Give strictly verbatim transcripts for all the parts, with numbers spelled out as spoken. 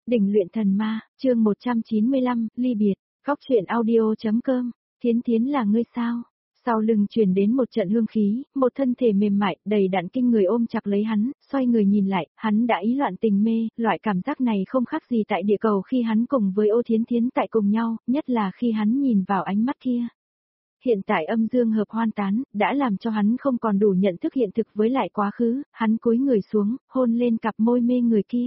Đỉnh luyện thần ma, chương một trăm chín mươi lăm, ly biệt, góc truyện audio.com, Thiến Thiến là ngươi sao? Sau lưng truyền đến một trận hương khí, một thân thể mềm mại, đầy đặn kinh người ôm chặt lấy hắn, xoay người nhìn lại, hắn đã ý loạn tình mê, loại cảm giác này không khác gì tại địa cầu khi hắn cùng với Ô Thiến Thiến tại cùng nhau, nhất là khi hắn nhìn vào ánh mắt kia. Hiện tại âm dương hợp hoan tán, đã làm cho hắn không còn đủ nhận thức hiện thực với lại quá khứ, hắn cúi người xuống, hôn lên cặp môi mê người kia.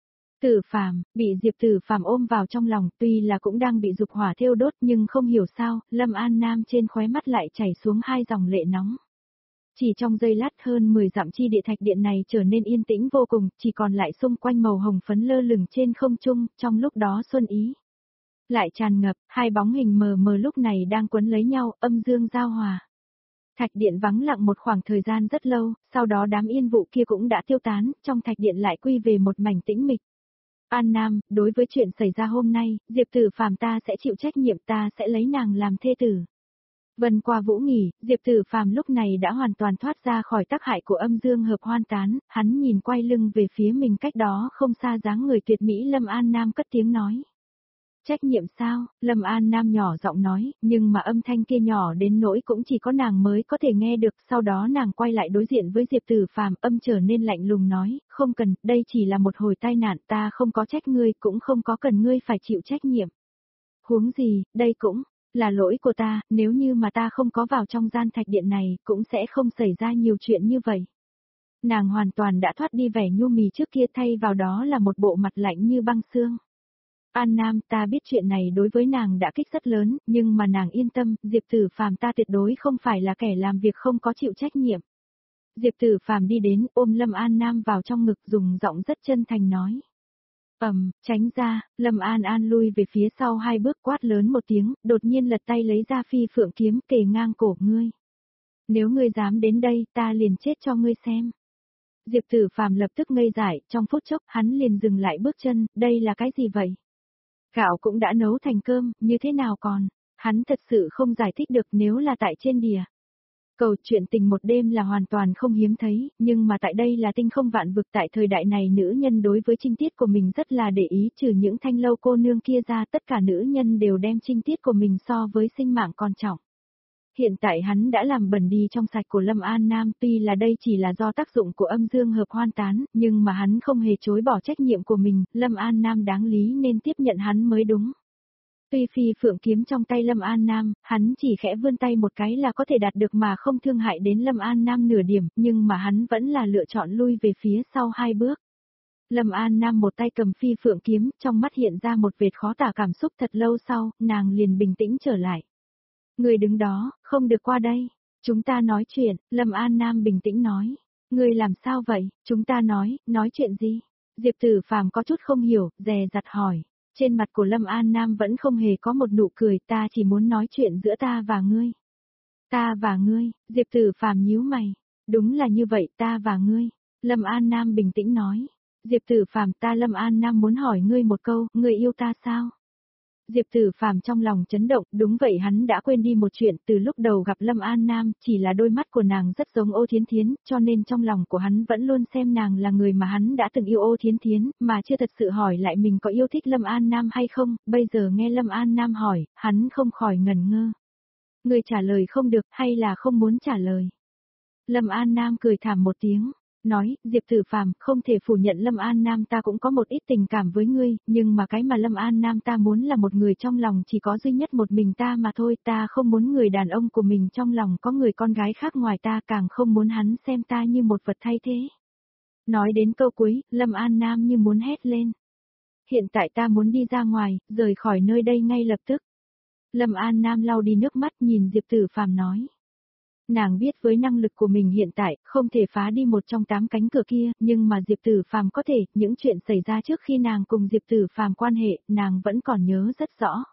Tử Phàm, bị Diệp Tử Phàm ôm vào trong lòng, tuy là cũng đang bị dục hỏa thiêu đốt nhưng không hiểu sao, Lâm An Nam trên khóe mắt lại chảy xuống hai dòng lệ nóng. Chỉ trong giây lát hơn mười dặm chi địa thạch điện này trở nên yên tĩnh vô cùng, chỉ còn lại xung quanh màu hồng phấn lơ lửng trên không trung, trong lúc đó xuân ý lại tràn ngập, hai bóng hình mờ mờ lúc này đang quấn lấy nhau, âm dương giao hòa. Thạch điện vắng lặng một khoảng thời gian rất lâu, sau đó đám yên vụ kia cũng đã tiêu tán, trong thạch điện lại quy về một mảnh tĩnh mịch. An Nam, đối với chuyện xảy ra hôm nay, Diệp Tử Phàm ta sẽ chịu trách nhiệm, ta sẽ lấy nàng làm thê tử. Vân qua vũ nghỉ, Diệp Tử Phàm lúc này đã hoàn toàn thoát ra khỏi tác hại của âm dương hợp hoan tán, hắn nhìn quay lưng về phía mình cách đó không xa dáng người tuyệt mỹ Lâm An Nam cất tiếng nói. Trách nhiệm sao? Lâm An Nam nhỏ giọng nói, nhưng mà âm thanh kia nhỏ đến nỗi cũng chỉ có nàng mới có thể nghe được, sau đó nàng quay lại đối diện với Diệp Tử Phàm, âm trở nên lạnh lùng nói, không cần, đây chỉ là một hồi tai nạn, ta không có trách ngươi, cũng không có cần ngươi phải chịu trách nhiệm. Huống gì, đây cũng là lỗi của ta, nếu như mà ta không có vào trong gian thạch điện này, cũng sẽ không xảy ra nhiều chuyện như vậy. Nàng hoàn toàn đã thoát đi vẻ nhu mì trước kia, thay vào đó là một bộ mặt lạnh như băng xương. An Nam, ta biết chuyện này đối với nàng đã kích rất lớn, nhưng mà nàng yên tâm, Diệp Tử Phàm ta tuyệt đối không phải là kẻ làm việc không có chịu trách nhiệm. Diệp Tử Phàm đi đến, ôm Lâm An Nam vào trong ngực, dùng giọng rất chân thành nói. Ầm, tránh ra, Lâm An An lui về phía sau hai bước, quát lớn một tiếng, đột nhiên lật tay lấy ra phi phượng kiếm kề ngang cổ ngươi. Nếu ngươi dám đến đây, ta liền chết cho ngươi xem. Diệp Tử Phàm lập tức ngây dại, trong phút chốc hắn liền dừng lại bước chân, đây là cái gì vậy? Gạo cũng đã nấu thành cơm, như thế nào còn? Hắn thật sự không giải thích được, nếu là tại trên đìa cầu chuyện tình một đêm là hoàn toàn không hiếm thấy, nhưng mà tại đây là tinh không vạn vực, tại thời đại này nữ nhân đối với trinh tiết của mình rất là để ý, trừ những thanh lâu cô nương kia ra, tất cả nữ nhân đều đem trinh tiết của mình so với sinh mạng quan trọng. Hiện tại hắn đã làm bẩn đi trong sạch của Lâm An Nam, tuy là đây chỉ là do tác dụng của âm dương hợp hoan tán, nhưng mà hắn không hề chối bỏ trách nhiệm của mình, Lâm An Nam đáng lý nên tiếp nhận hắn mới đúng. Tuy phi phượng kiếm trong tay Lâm An Nam, hắn chỉ khẽ vươn tay một cái là có thể đạt được mà không thương hại đến Lâm An Nam nửa điểm, nhưng mà hắn vẫn là lựa chọn lui về phía sau hai bước. Lâm An Nam một tay cầm phi phượng kiếm, trong mắt hiện ra một vệt khó tả cảm xúc, thật lâu sau, nàng liền bình tĩnh trở lại. Người đứng đó, không được qua đây. Chúng ta nói chuyện, Lâm An Nam bình tĩnh nói. Người làm sao vậy? Chúng ta nói, nói chuyện gì? Diệp Tử Phàm có chút không hiểu, dè dặt hỏi. Trên mặt của Lâm An Nam vẫn không hề có một nụ cười, ta chỉ muốn nói chuyện giữa ta và ngươi. Ta và ngươi, Diệp Tử Phàm nhíu mày. Đúng là như vậy, ta và ngươi. Lâm An Nam bình tĩnh nói. Diệp Tử Phàm, ta Lâm An Nam muốn hỏi ngươi một câu, ngươi yêu ta sao? Diệp Tử Phàm trong lòng chấn động, đúng vậy, hắn đã quên đi một chuyện, từ lúc đầu gặp Lâm An Nam, chỉ là đôi mắt của nàng rất giống Ô Thiến Thiến, cho nên trong lòng của hắn vẫn luôn xem nàng là người mà hắn đã từng yêu Ô Thiến Thiến, mà chưa thật sự hỏi lại mình có yêu thích Lâm An Nam hay không, bây giờ nghe Lâm An Nam hỏi, hắn không khỏi ngẩn ngơ. Người trả lời không được, hay là không muốn trả lời? Lâm An Nam cười thảm một tiếng. Nói, Diệp Tử Phàm, không thể phủ nhận Lâm An Nam ta cũng có một ít tình cảm với ngươi, nhưng mà cái mà Lâm An Nam ta muốn là một người trong lòng chỉ có duy nhất một mình ta mà thôi, ta không muốn người đàn ông của mình trong lòng có người con gái khác ngoài ta, càng không muốn hắn xem ta như một vật thay thế. Nói đến câu cuối, Lâm An Nam như muốn hét lên. Hiện tại ta muốn đi ra ngoài, rời khỏi nơi đây ngay lập tức. Lâm An Nam lau đi nước mắt nhìn Diệp Tử Phàm nói. Nàng biết với năng lực của mình hiện tại, không thể phá đi một trong tám cánh cửa kia, nhưng mà Diệp Tử Phàm có thể, những chuyện xảy ra trước khi nàng cùng Diệp Tử Phàm quan hệ, nàng vẫn còn nhớ rất rõ.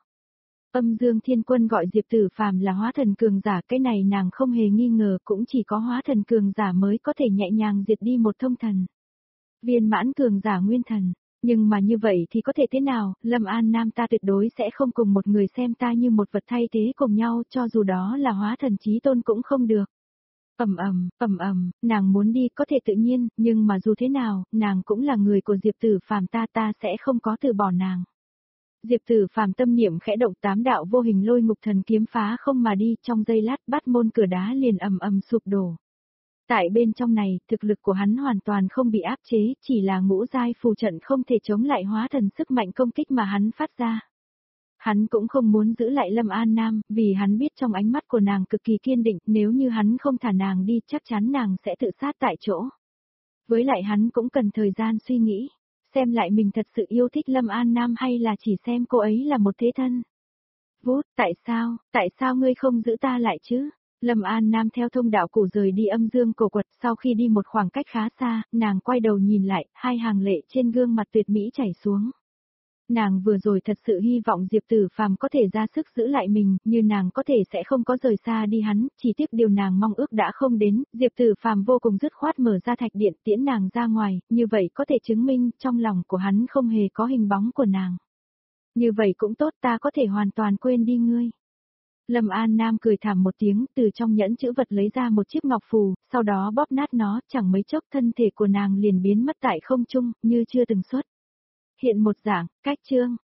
Âm Dương Thiên Quân gọi Diệp Tử Phàm là hóa thần cường giả, cái này nàng không hề nghi ngờ, cũng chỉ có hóa thần cường giả mới có thể nhẹ nhàng diệt đi một thông thần. Viên mãn cường giả nguyên thần. Nhưng mà như vậy thì có thể thế nào, Lâm An Nam ta tuyệt đối sẽ không cùng một người xem ta như một vật thay thế cùng nhau, cho dù đó là hóa thần chí tôn cũng không được. Ầm ầm, ầm ầm, nàng muốn đi có thể tự nhiên, nhưng mà dù thế nào, nàng cũng là người của Diệp Tử Phàm, ta ta sẽ không có từ bỏ nàng. Diệp Tử Phàm tâm niệm khẽ động, tám đạo vô hình lôi ngục thần kiếm phá không mà đi, trong giây lát bát môn cửa đá liền ầm ầm sụp đổ. Tại bên trong này, thực lực của hắn hoàn toàn không bị áp chế, chỉ là ngũ giai phù trận không thể chống lại hóa thần sức mạnh công kích mà hắn phát ra. Hắn cũng không muốn giữ lại Lâm An Nam, vì hắn biết trong ánh mắt của nàng cực kỳ kiên định, nếu như hắn không thả nàng đi chắc chắn nàng sẽ tự sát tại chỗ. Với lại hắn cũng cần thời gian suy nghĩ, xem lại mình thật sự yêu thích Lâm An Nam hay là chỉ xem cô ấy là một thế thân. Vút, tại sao, tại sao ngươi không giữ ta lại chứ? Lâm An Nam theo thông đạo cũ rời đi âm dương cổ quật, sau khi đi một khoảng cách khá xa, nàng quay đầu nhìn lại, hai hàng lệ trên gương mặt tuyệt mỹ chảy xuống. Nàng vừa rồi thật sự hy vọng Diệp Tử Phàm có thể ra sức giữ lại mình, như nàng có thể sẽ không có rời xa đi hắn, chỉ tiếc điều nàng mong ước đã không đến, Diệp Tử Phàm vô cùng dứt khoát mở ra thạch điện tiễn nàng ra ngoài, như vậy có thể chứng minh trong lòng của hắn không hề có hình bóng của nàng. Như vậy cũng tốt, ta có thể hoàn toàn quên đi ngươi. Lâm An Nam cười thảm một tiếng, từ trong nhẫn chữ vật lấy ra một chiếc ngọc phù, sau đó bóp nát nó, chẳng mấy chốc thân thể của nàng liền biến mất tại không trung, như chưa từng xuất hiện một dạng, cách chương.